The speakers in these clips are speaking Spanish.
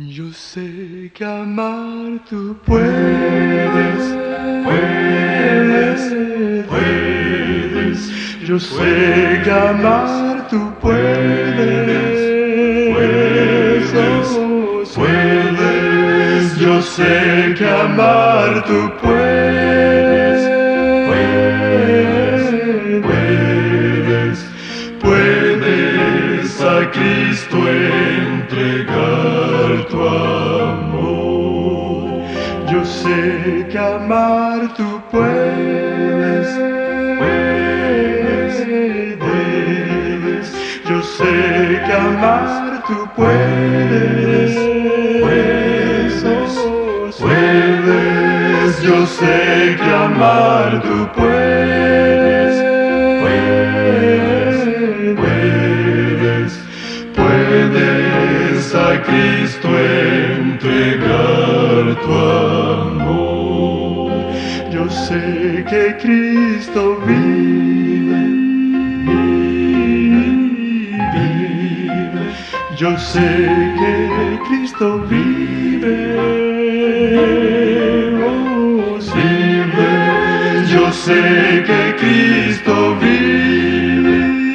Yo sé que amar tú puedes. Yo sé que amar tú puedes. Yo sé que amar tú puedes. Puedes a Cristo entregar tu amor. Yo sé que amar tú puedes. Yo sé que amar tú puedes. Yo sé que amar tú puedes. Puedes a Cristo entregar tu amor. Yo sé que Cristo vive. Yo sé que Cristo vive. Vive. Yo sé que Cristo vive.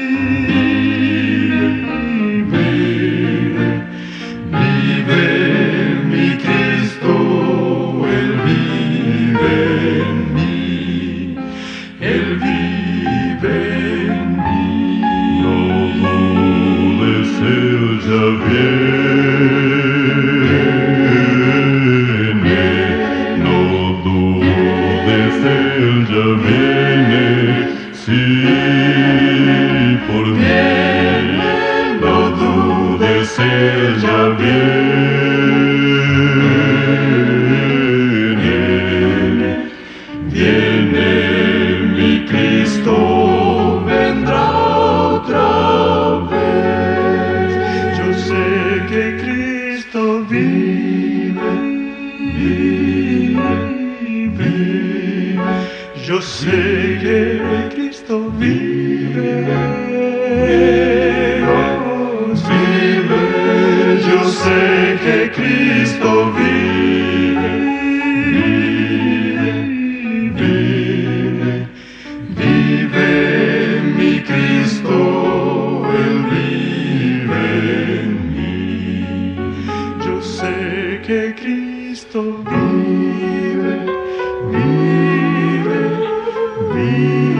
Vive mi Cristo, Él vive en mí. Él vive en mí. No dudes, Él ya viene. No dudes, Él ya viene. Sí, por mí. No dudes, Él ya viene. Viene mi Cristo, vendrá otra vez. Yo sé que Cristo vive. Yo sé que Cristo vive. Vive. Yo sé que Cristo vive. Vive mi Cristo, Él vive en mí. Yo sé que Cristo vive.